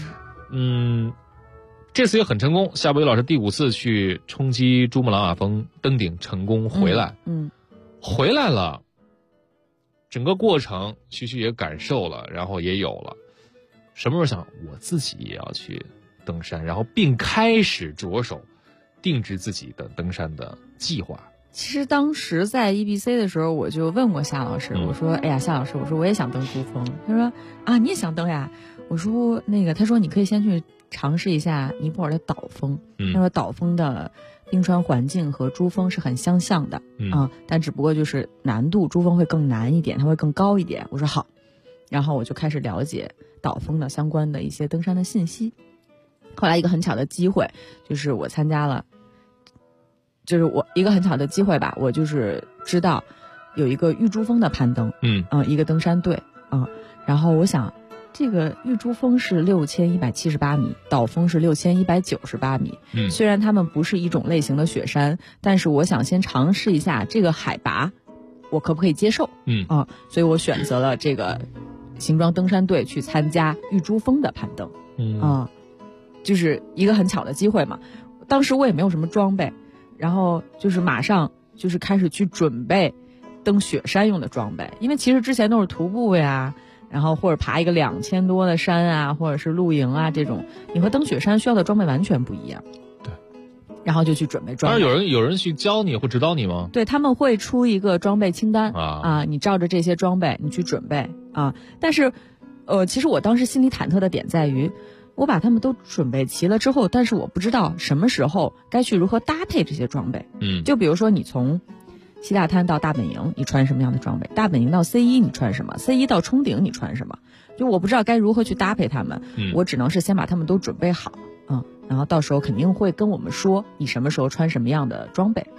这次也很成功，夏伯渝老师第5次去冲击珠穆朗玛峰登顶成功回来。回来了，整个过程徐徐也感受了，然后也有了什么时候想我自己也要去登山，然后并开始着手定制自己的登山的计划。 其实当时在 EBC 的时候，我就问过夏老师，我说夏老师，我说我也想登珠峰。他说你也想登呀？我说他说你可以先去尝试一下尼泊尔的岛峰。他说岛峰的冰川环境和珠峰是很相像的但只不过就是难度，珠峰会更难一点，它会更高一点。我说好，然后我就开始了解岛峰的相关的一些登山的信息。后来一个很巧的机会，就是我参加了，就是我一个很巧的机会吧，我就是知道有一个玉珠峰的攀登，一个登山队然后我想。这个玉珠峰是6178米，岛峰是6198米。虽然它们不是一种类型的雪山，但是我想先尝试一下这个海拔我可不可以接受？所以我选择了这个行装登山队去参加玉珠峰的攀登。就是一个很巧的机会嘛。当时我也没有什么装备，然后就是马上就是开始去准备登雪山用的装备，因为其实之前都是徒步呀，然后或者爬一个2000多的山啊，或者是露营啊，这种你和登雪山需要的装备完全不一样。 对， 然后就去准备装备。 当然有人去教你或指导你吗？ 对，他们会出一个装备清单你照着这些装备你去准备但是其实我当时心里忐忑的点在于，我把他们都准备齐了之后，但是我不知道什么时候该去如何搭配这些装备。就比如说你从西大滩到大本营你穿什么样的装备，大本营到 C1 你穿什么， C1 到冲顶你穿什么，就我不知道该如何去搭配他们。我只能是先把他们都准备好然后到时候肯定会跟我们说你什么时候穿什么样的装备。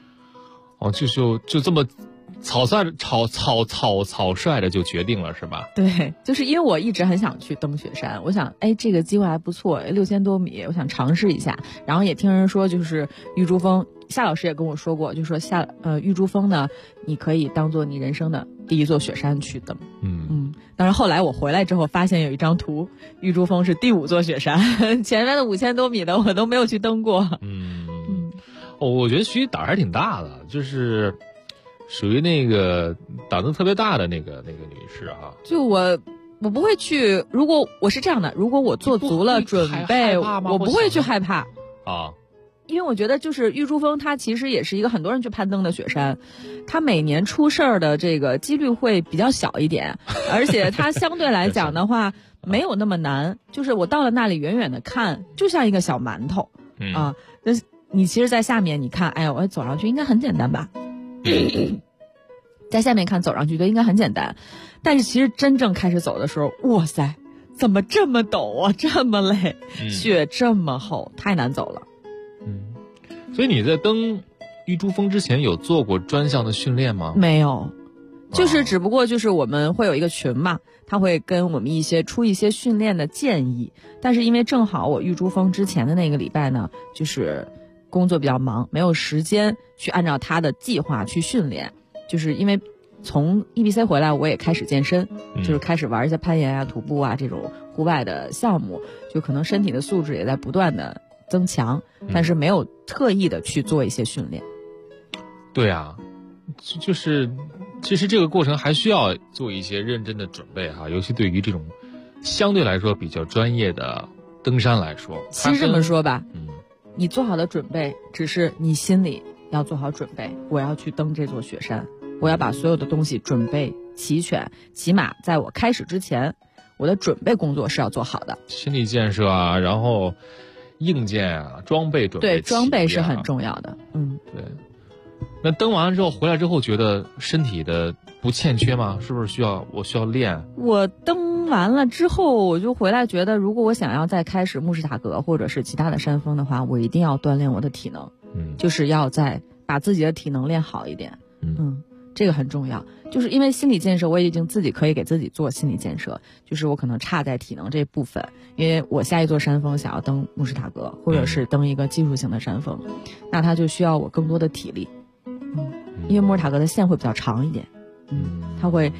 就这么草率的就决定了是吧？ 对，就是因为我一直很想去登雪山，我想这个机会还不错，6000多米我想尝试一下。然后也听人说就是玉珠峰，夏老师也跟我说过，就说玉珠峰呢你可以当做你人生的第一座雪山去登。当然后来我回来之后发现有一张图，玉珠峰是第5座雪山前面的5000多米的我都没有去登过。 我觉得徐胆还挺大的，就是属于那个胆子特别大的那个女士就我不会去，如果我是这样的，如果我做足了准备，我不会去害怕因为我觉得就是玉珠峰它其实也是一个很多人去攀登的雪山，它每年出事儿的这个几率会比较小一点，而且它相对来讲的话没有那么难，就是我到了那里远远的看就像一个小馒头你其实在下面你看我走上去应该很简单吧在下面看走上去应该很简单，但是其实真正开始走的时候，哇塞怎么这么陡啊，这么累雪这么厚，太难走了。 所以你在登玉珠峰之前有做过专项的训练吗？ 没有，就是只不过就是我们会有一个群嘛，他会跟我们出一些训练的建议，但是因为正好我玉珠峰之前的那个礼拜呢就是工作比较忙，没有时间去按照他的计划去训练，就是因为从 EBC 回来我也开始健身就是开始玩一些攀岩徒步这种户外的项目，就可能身体的素质也在不断的增强但是没有特意的去做一些训练。 对就是其实这个过程还需要做一些认真的准备尤其对于这种相对来说比较专业的登山来说。 其实这么说吧你做好的准备只是你心里要做好准备，我要去登这座雪山，我要把所有的东西准备齐全，起码在我开始之前我的准备工作是要做好的。 心理建设然后硬件装备准备对装备是很重要的对。那登完了之后回来之后觉得身体的不欠缺吗？是不是需要练？ 我登完了之后我就回来觉得，如果我想要再开始慕士塔格或者是其他的山峰的话，我一定要锻炼我的体能就是要再把自己的体能练好一点这个很重要。就是因为心理建设我已经自己可以给自己做心理建设，就是我可能差在体能这部分，因为我下一座山峰想要登慕士塔格或者是登一个技术性的山峰那它就需要我更多的体力因为慕士塔格的线会比较长一点它会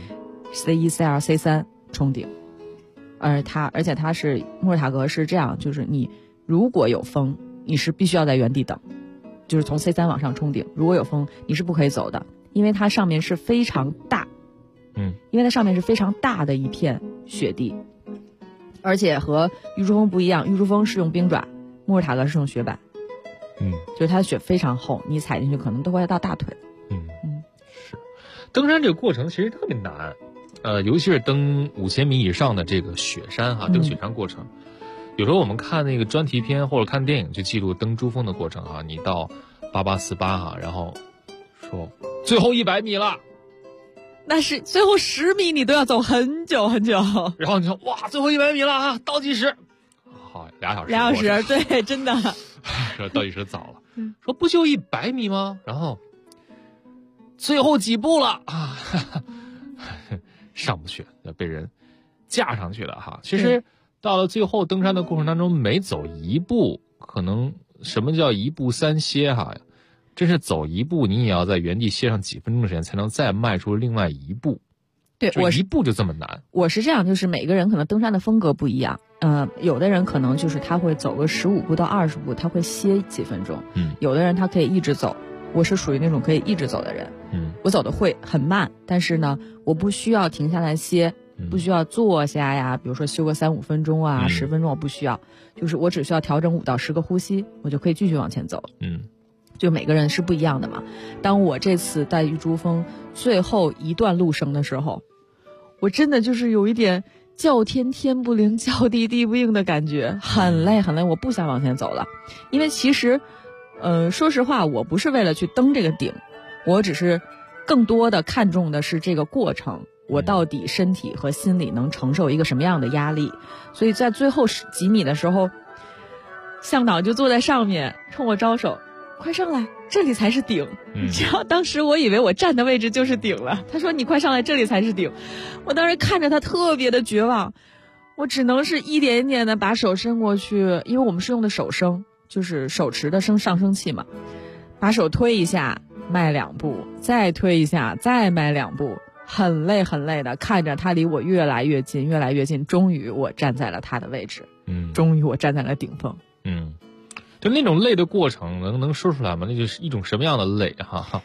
C1 C2 C3 冲顶而且它是慕士塔格是这样，就是你如果有风你是必须要在原地等，就是从 C3 往上冲顶，如果有风你是不可以走的，因为它上面是非常大因为它上面是非常大的一片雪地，而且和玉珠峰不一样，玉珠峰是用冰爪，慕士塔格是用雪板就是它的雪非常厚，你踩进去可能都会到大腿是。登山这个过程其实特别难尤其是登5000米以上的这个雪山登雪山过程有时候我们看那个专题片或者看电影就记录登珠峰的过程你到8848然后说最后100米了， 那是最后10米你都要走很久很久， 然后你说哇最后100米了倒计时好2小时对真的说倒计时早了说不就100米吗？然后最后几步了上不去要被人架上去了其实到了最后登山的过程当中每走一步可能什么叫一步三歇真是走一步，你也要在原地歇上几分钟的时间，才能再迈出另外一步。 对， 一步就这么难。 我是这样，就是每个人可能登山的风格不一样。有的人可能就是他会走个15步到20步，他会歇几分钟。有的人他可以一直走，我是属于那种可以一直走的人。我走的会很慢，但是呢，我不需要停下来歇，不需要坐下呀，比如说休个3-5分钟啊，10分钟我不需要，就是我只需要调整5到10个呼吸，我就可以继续往前走。就每个人是不一样的嘛。当我这次带玉珠峰最后一段路程的时候，我真的就是有一点叫天天不灵，叫地地不应的感觉，很累很累，我不想往前走了。因为其实说实话，我不是为了去登这个顶，我只是更多的看重的是这个过程，我到底身体和心理能承受一个什么样的压力。所以在最后几米的时候，向导就坐在上面冲我招手，快上来，这里才是顶。然后当时我以为我站的位置就是顶了，他说你快上来，这里才是顶。我当时看着他特别的绝望，我只能是一点一点的把手伸过去，因为我们是用的手升，就是手持的上升器嘛，把手推一下迈2步，再推一下再迈2步，很累很累的看着他离我越来越近越来越近，终于我站在了他的位置。终于我站在了顶峰。 就那种累的过程能说出来吗？那就是一种什么样的累哈？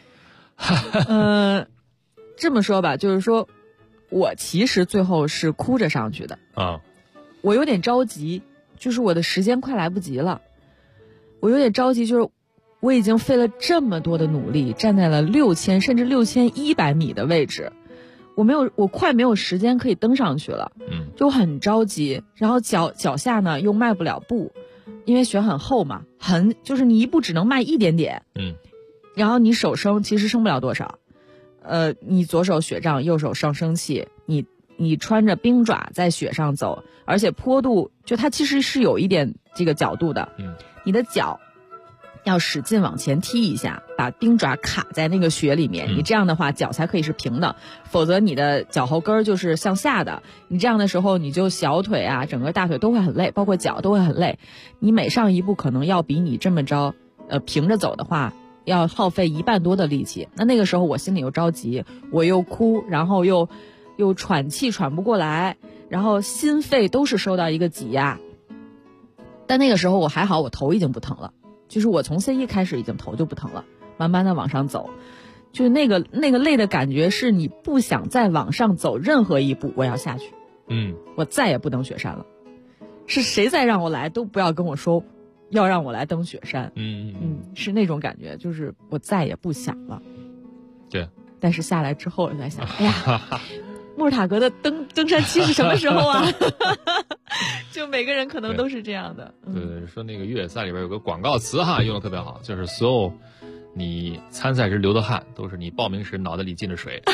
这么说吧，就是说我其实最后是哭着上去的啊。我有点着急，就是我的时间快来不及了，我有点着急，就是我已经费了这么多的努力，站在了6000甚至6100米的位置，我快没有时间可以登上去了，就很着急。然后脚下呢又迈不了步，因为雪很厚嘛，就是你一步只能迈一点点，然后你手升其实升不了多少，你左手雪杖，右手上升器，你穿着冰爪在雪上走，而且坡度就它其实是有一点这个角度的，你的脚要使劲往前踢一下，把冰爪卡在那个雪里面，你这样的话脚才可以是平的，否则你的脚后跟就是向下的，你这样的时候你就小腿啊整个大腿都会很累，包括脚都会很累，你每上一步可能要比你这么着平着走的话要耗费1半多的力气。那个时候我心里又着急，我又哭，然后又喘气喘不过来，然后心肺都是受到一个挤压。但那个时候我还好，我头已经不疼了，就是我从 C1 开始已经头就不疼了，慢慢的往上走，就那个累的感觉是你不想再往上走任何一步，我要下去，我再也不登雪山了，是谁再让我来都不要跟我说要让我来登雪山，是那种感觉，就是我再也不想了。 对， 但是下来之后我在想，哎呀，穆尔塔格的登山期是什么时候啊？就每个人可能都是这样的。 对，说那个越野赛里边有个广告词哈，用的特别好，就是所有你参赛时流的汗，都是你报名时脑袋里进的水。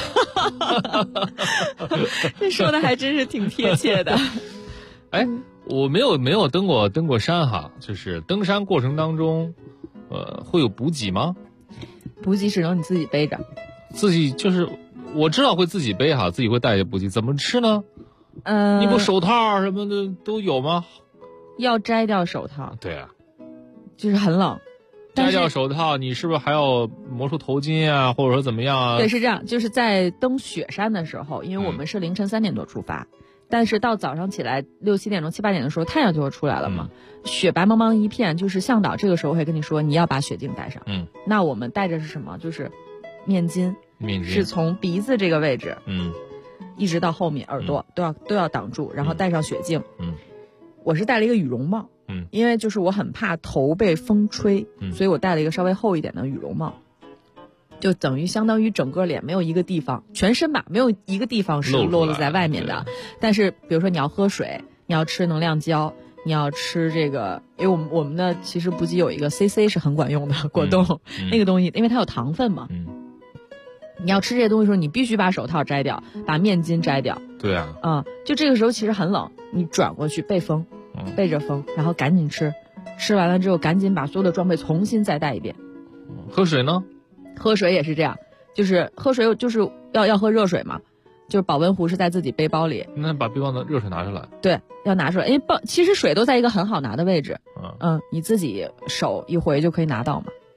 这说的还真是挺贴切的。 哎，我没有登过山哈，就是登山过程当中，会有补给吗？ 补给只能你自己背着。 自己就是我知道会自己背哈，自己会带一些补给，怎么吃呢？你不手套什么的都有吗？ 要摘掉手套。 对啊， 就是很冷。 摘掉手套，你是不是还要磨出头巾啊，或者说怎么样啊？ 对，是这样，就是在登雪山的时候，因为我们是凌晨3点多出发，但是到早上起来6、7点钟、7、8点的时候，太阳就会出来了嘛，雪白茫茫一片，就是向导这个时候会跟你说你要把雪镜带上。那我们带着是什么？就是面巾是从鼻子这个位置，一直到后面耳朵都要挡住，然后戴上雪镜。我是戴了一个羽绒帽，因为就是我很怕头被风吹，所以我戴了一个稍微厚一点的羽绒帽，就等于相当于整个脸没有一个地方，全身吧没有一个地方是露了在外面的。但是比如说你要喝水，你要吃能量胶，你要吃这个，因为我们的其实补给有一个 CC 是很管用的果冻，那个东西因为它有糖分嘛。你要吃这些东西的时候，你必须把手套摘掉，把面巾摘掉。 对啊， 就这个时候其实很冷，你转过去背风，背着风，然后赶紧吃，吃完了之后赶紧把所有的装备重新再带一遍。 喝水呢？ 喝水也是这样，就是喝水就是要喝热水嘛，就是保温壶是在自己背包里。 那把背包的热水拿出来。 对，要拿出来，因为其实水都在一个很好拿的位置。你自己手一回就可以拿到嘛。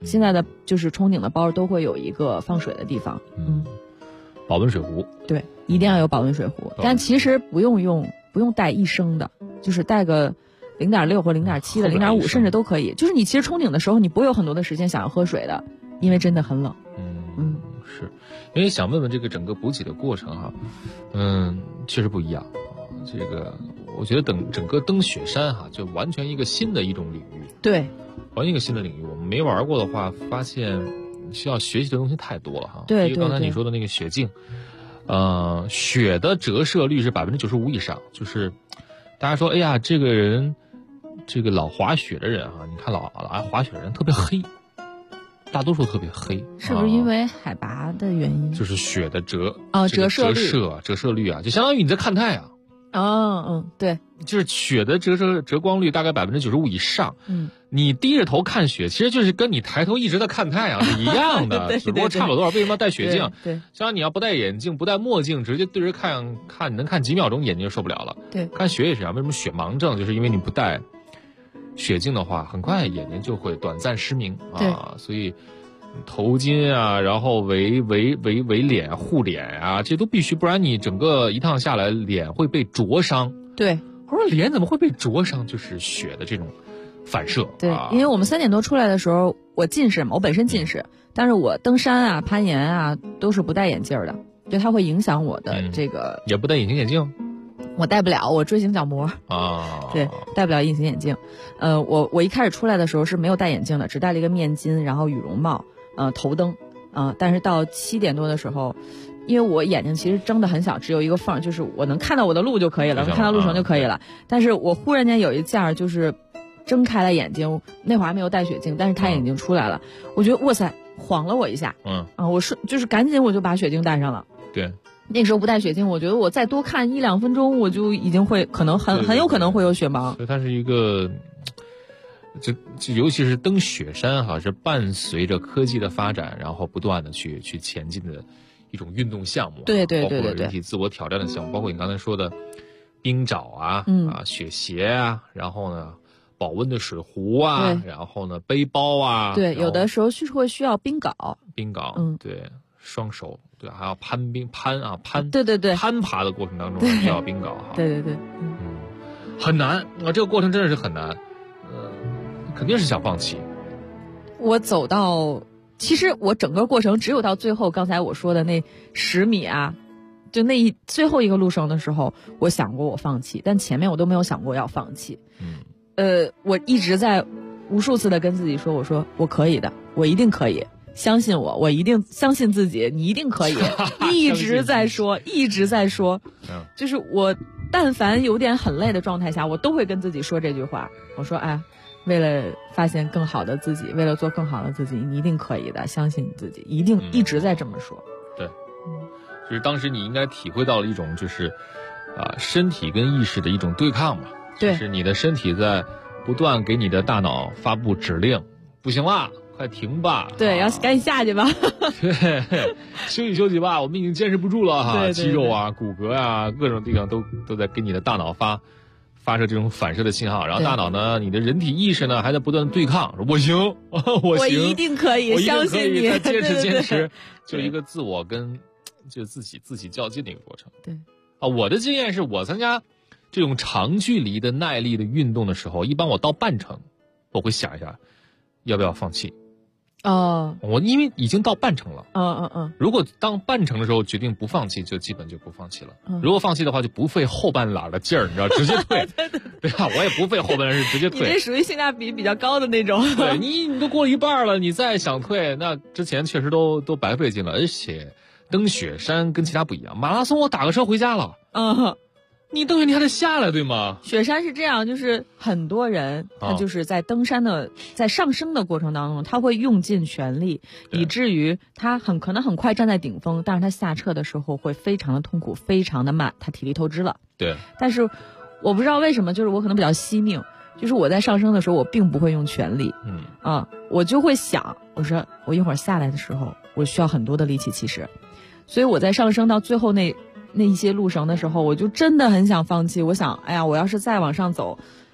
现在的就是冲顶的包都会有一个放水的地方。 保温水壶。 对，一定要有保温水壶，但其实不用带1升的，就是带个0.6或0.7的0.5甚至都可以。就是你其实冲顶的时候，你不会有很多的时间想要喝水的，因为真的很冷。 是，因为想问问这个整个补给的过程哈，确实不一样。这个我觉得整个登雪山哈，就完全一个新的一种领域。 对， 完全一个新的领域。我们没玩过的话，发现需要学习的东西太多了哈。 对， 因为刚才你说的那个雪镜，雪的折射率是95%以上，就是大家说，哎呀，这个人，这个老滑雪的人哈，你看老爱滑雪的人特别黑。大多数特别黑， 是不是因为海拔的原因？ 就是雪的折射率啊，就相当于你在看太阳。 对， 就是雪的折光率大概95%以上。你低着头看雪，其实就是跟你抬头一直在看太阳是一样的，只不过差不了多少。为什么要戴雪镜？ 对， 相当于你要不戴眼镜、不戴墨镜，直接对着看，你能看几秒钟，眼睛就受不了了。 对， 看雪也是啊。为什么雪盲症？就是因为你不戴雪镜的话，很快眼睛就会短暂失明啊，所以头巾啊，然后围脸、护脸啊，这都必须，不然你整个一趟下来脸会被灼伤。 对， 我说脸怎么会被灼伤？就是雪的这种反射。 对，因为我们3点多出来的时候，我近视嘛，我本身近视，但是我登山啊、攀岩啊都是不戴眼镜的，就它会影响我的这个。 也不戴隐形眼镜。 我戴不了，我锥形角膜对，戴不了隐形眼镜。我一开始出来的时候是没有戴眼镜的，只戴了一个面巾，然后羽绒帽，头灯，但是到7点多的时候，因为我眼睛其实睁得很小，只有一个缝，就是我能看到我的路就可以了，能看到路程就可以了。但是我忽然间有一件就是睁开了眼睛，那会儿还没有戴雪镜，但是它眼睛出来了，我觉得哇塞，晃了我一下，我就是赶紧我就把雪镜戴上了。 对。 那个时候不戴雪镜，我觉得我再多看1-2分钟，我就已经会可能很有可能会有雪盲。 所以它是一个，就尤其是登雪山哈，是伴随着科技的发展，然后不断的去前进的一种运动项目。 对， 包括人体自我挑战的项目，包括你刚才说的冰爪啊，雪鞋啊，然后呢保温的水壶啊，然后呢背包啊。 对，有的时候会需要冰镐。 对，双手。对，还要攀。 对， 攀爬的过程当中需要冰镐哈。 对， 很难啊，这个过程真的是很难，肯定是想放弃。 我走到，其实我整个过程只有到最后，刚才我说的那10米啊，就那最后一个路程的时候，我想过我放弃，但前面我都没有想过要放弃。我一直在无数次的跟自己说，我说我可以的，我一定可以。相信我，我一定相信自己，你一定可以。一直在说，就是我但凡有点很累的状态下，我都会跟自己说这句话。我说，哎，为了发现更好的自己，为了做更好的自己，你一定可以的，相信你自己，一定一直在这么说。 对，就是当时你应该体会到了一种就是身体跟意识的一种对抗嘛。 对， 就是你的身体在不断给你的大脑发布指令，不行啦。快停吧！ 对，要赶紧下去吧。 对，休息吧，我们已经坚持不住了哈。肌肉啊、骨骼啊，各种地方都在给你的大脑发射这种反射的信号，然后大脑呢，你的人体意识呢，还在不断的对抗，说我行， 我一定可以，相信你， 再坚持，就一个自我跟就自己较劲的一个过程。 对我的经验是我参加这种长距离的耐力的运动的时候，一般我到半程，我会想一下要不要放弃。我因为已经到半程了。如果当半程的时候决定不放弃，就基本就不放弃了。如果放弃的话，就不费后半拉的劲儿，你知道，直接退。对吧？我也不费后半拉，是直接退。 你这属于性价比比较高的那种。 对，你都过一半了，你再想退，那之前确实都白费劲了。而且登雪山跟其他不一样，马拉松我打个车回家了。你登雪你还得下来，对吗？ 雪山是这样，就是很多人他就是在登山的在上升的过程当中，他会用尽全力，以至于他可能很快站在顶峰，但是他下撤的时候会非常的痛苦，非常的慢，他体力透支了。 对。 但是我不知道为什么，就是我可能比较惜命，就是我在上升的时候我并不会用全力。我就会想，我说我一会儿下来的时候我需要很多的力气，其实，所以我在上升到最后那一些路程的时候，我就真的很想放弃。我想，哎呀，我要是再往上走，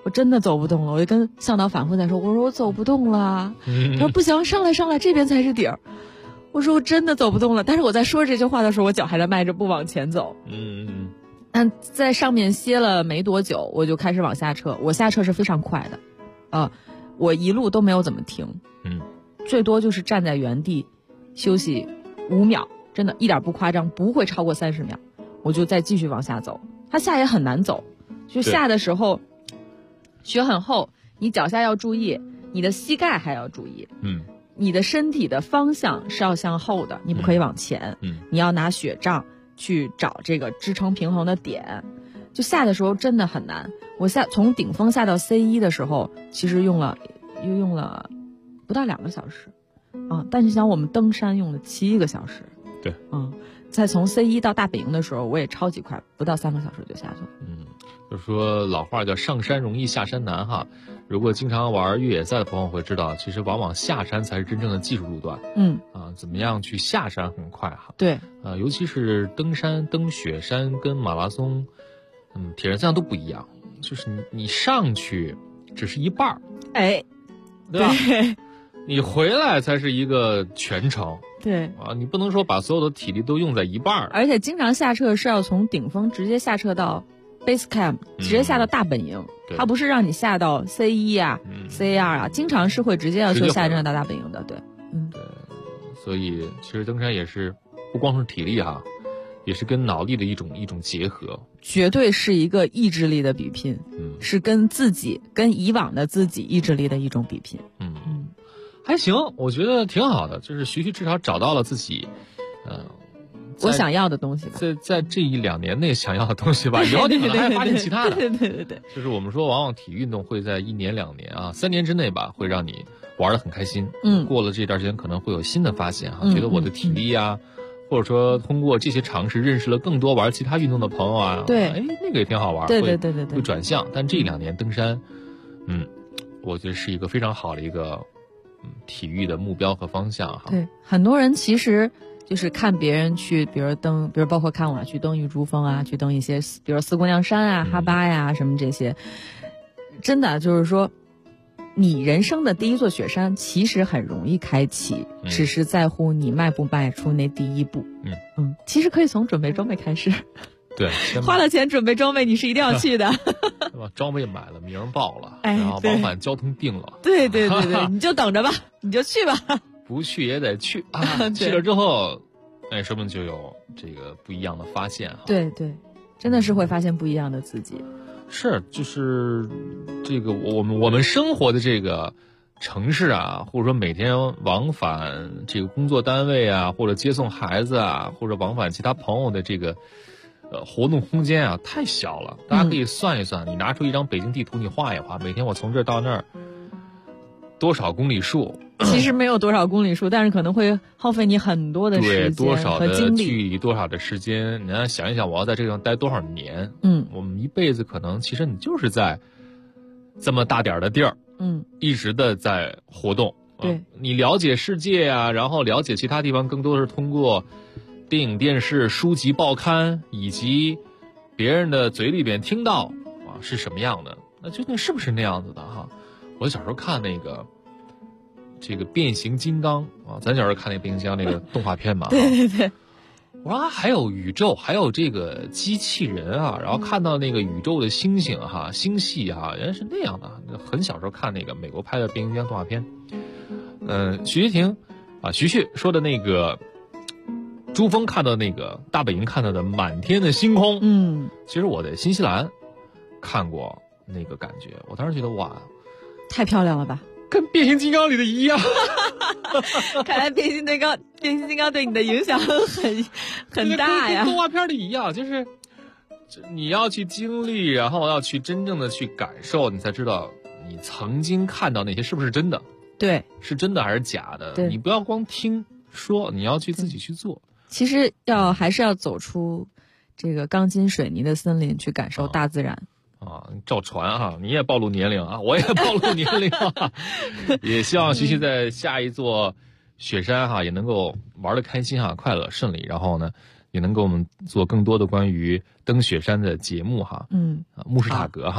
我真的走不动了。我就跟向导反复在说，我说我走不动了。他说不行，上来，这边才是底儿。我说我真的走不动了。但是我在说这句话的时候，我脚还在迈着步往前走。但在上面歇了没多久，我就开始往下撤。我下撤是非常快的，我一路都没有怎么停，最多就是站在原地休息5秒，真的一点不夸张，不会超过30秒，我就再继续往下走。它下也很难走，就下的时候雪很厚，你脚下要注意，你的膝盖还要注意，你的身体的方向是要向后的，你不可以往前，你要拿雪杖去找这个支撑平衡的点。就下的时候真的很难，我从顶峰下到 C1 的时候，其实用了不到2个小时但是像我们登山用了7个小时。 对， 再从 C1 到大本营的时候，我也超级快，不到3个小时就下去了。 就是说老话叫上山容易下山难哈。如果经常玩越野赛的朋友会知道，其实往往下山才是真正的技术路段。怎么样去下山很快哈。 对， 尤其是登山、登雪山跟马拉松，铁人三项都不一样，就是你上去只是一半儿，对吧？你回来才是一个全程。 对你不能说把所有的体力都用在一半儿。 而且经常下撤是要从顶峰直接下撤到 base camp，直接下到大本营，它不是让你下到 C1 啊、C2 啊，经常是会直接要求下镇到大本营的。对， 对，所以其实登山也是不光是体力哈，也是跟脑力的一种结合， 绝对是一个意志力的比拼，是跟以往的自己意志力的一种比拼。 还行，我觉得挺好的，就是徐至少找到了自己， 我想要的东西吧， 在这1-2年内想要的东西吧，以后你可能还发现其他的。 对， 就是我们说，往往体育运动会在1年2年3年之内吧，会让你玩得很开心。过了这段时间可能会有新的发现觉得我的体力啊，或者说通过这些尝试认识了更多玩其他运动的朋友啊。 对， 那个也挺好玩。 对， 会转向。但这1-2年登山，我觉得是一个非常好的一个体育的目标和方向哈。 对，很多人其实就是看别人去，比如包括看我去登玉珠峰啊，去登一些比如四姑娘山啊、哈巴呀什么这些，真的就是说，你人生的第一座雪山其实很容易开启，只是在乎你迈不迈出那第一步。其实可以从准备装备开始。 对， 花了钱准备装备，你是一定要去的。 对吧？装备买了，名报了，然后往返交通定了。 对，你就等着吧，你就去吧。 不去也得去啊！去了之后，说不定就有这个不一样的发现哈。 对，真的是会发现不一样的自己。 是，就是这个我们生活的这个城市啊，或者说每天往返这个工作单位啊，或者接送孩子啊，或者往返其他朋友的这个活动空间啊，太小了。大家可以算一算，你拿出一张北京地图，你画一画，每天我从这儿到那儿多少公里数？ 其实没有多少公里数，但是可能会耗费你很多的时间多少的精力， 距离，多少的时间。你要想一想，我要在这个地方待多少年？我们一辈子可能其实你就是在这么大点儿的地儿，一直的在活动。 对， 你了解世界啊，然后了解其他地方，更多的是通过电影、电视、书籍、报刊以及别人的嘴里边听到是什么样的，那究竟是不是那样子的哈？我小时候看那个这个变形金刚咱小时候看那个变形金刚那个动画片嘛， 对， 我说还有宇宙，还有这个机器人啊，然后看到那个宇宙的星星星系原来是那样的。很小时候看那个美国拍的变形金刚动画片，徐徐说的那个珠峰看到那个大本营看到的满天的星空，其实我在新西兰看过那个感觉，我当时觉得哇， 太漂亮了吧， 跟变形金刚里的一样。 看来变形金刚对你的影响很大呀， 跟动画片里一样，就是你要去经历，然后要去真正的去感受，你才知道你曾经看到那些是不是真的， 对， 是真的还是假的。你不要光听说，你要去自己去做。 其实还是要走出这个钢筋水泥的森林，去感受大自然。 赵传你也暴露年龄啊，我也暴露年龄啊。也希望徐在下一座雪山也能够玩得开心快乐顺利，然后呢也能够我们做更多的关于登雪山的节目慕士塔格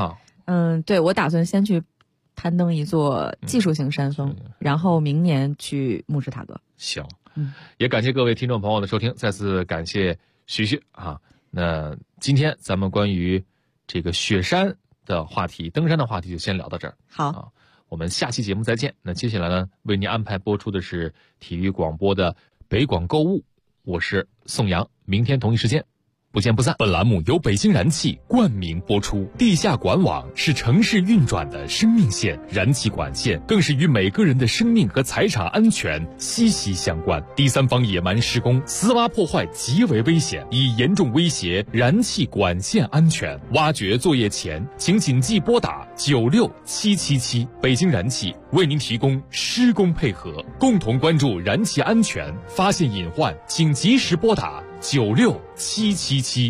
对，我打算先去攀登一座技术型山峰，然后明年去慕士塔格。 行，也感谢各位听众朋友的收听，再次感谢徐徐啊。那今天咱们关于这个雪山的话题、登山的话题就先聊到这儿。 好， 我们下期节目再见。那接下来呢，为您安排播出的是体育广播的北广购物，我是宋阳，明天同一时间不见不散。 本栏目由北京燃气冠名播出。地下管网是城市运转的生命线，燃气管线更是与每个人的生命和财产安全息息相关。第三方野蛮施工、私挖破坏极为危险，已严重威胁燃气管线安全。挖掘作业前，请谨记拨打96777。北京燃气为您提供施工配合，共同关注燃气安全，发现隐患请及时拨打96777。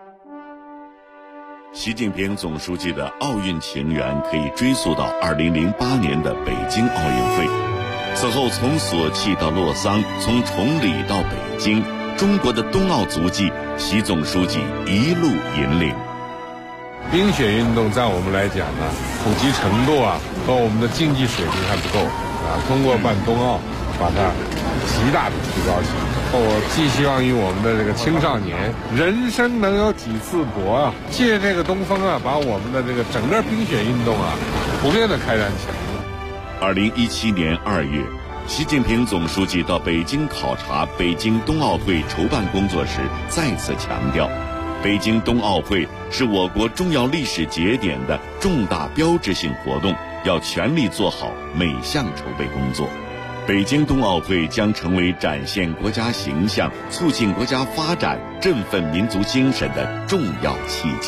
习近平总书记的奥运情缘可以追溯到2008年的北京奥运会。此后从索契到洛桑，从崇礼到北京，中国的冬奥足迹，习总书记一路引领。 冰雪运动在我们来讲呢，普及程度和我们的竞技水平还不够通过办冬奥，把它极大的提高起来。我寄希望于我们的这个青少年，人生能有几次搏借这个东风把我们的这个整个冰雪运动普遍的开展起来。 2017年2月，习近平总书记到北京考察北京冬奥会筹办工作时，再次强调，北京冬奥会是我国重要历史节点的重大标志性活动，要全力做好每项筹备工作。北京冬奥会将成为展现国家形象、促进国家发展、振奋民族精神的重要契机。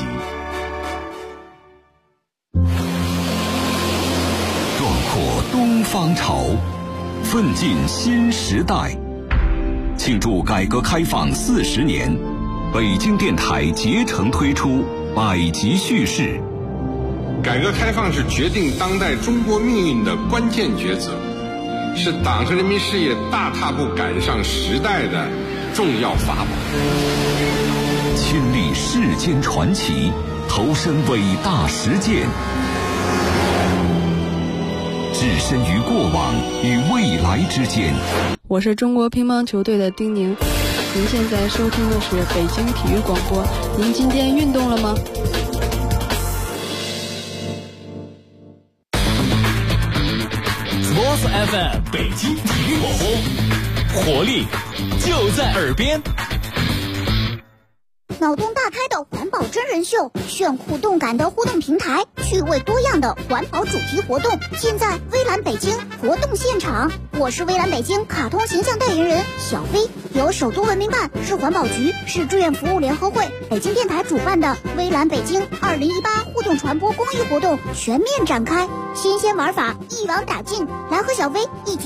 壮阔东方潮，奋进新时代。庆祝改革开放40年，北京电台竭诚推出百集叙事。 改革开放是决定当代中国命运的关键抉择，是党和人民事业大踏步赶上时代的重要法宝。 亲历世间传奇，投身伟大实践，置身于过往与未来之间。 我是中国乒乓球队的丁宁，您现在收听的是北京体育广播。您今天运动了吗 ？Sports FM 北京体育广播，活力就在耳边。 脑洞大开的环保真人秀，炫酷动感的互动平台，趣味多样的环保主题活动，尽在微蓝北京活动现场。我是微蓝北京卡通形象代言人小飞，由首都文明办、市环保局、市志愿服务联合会、北京电台主办的微蓝北京2018互动传播公益活动全面展开，新鲜玩法一网打尽，来和小飞一起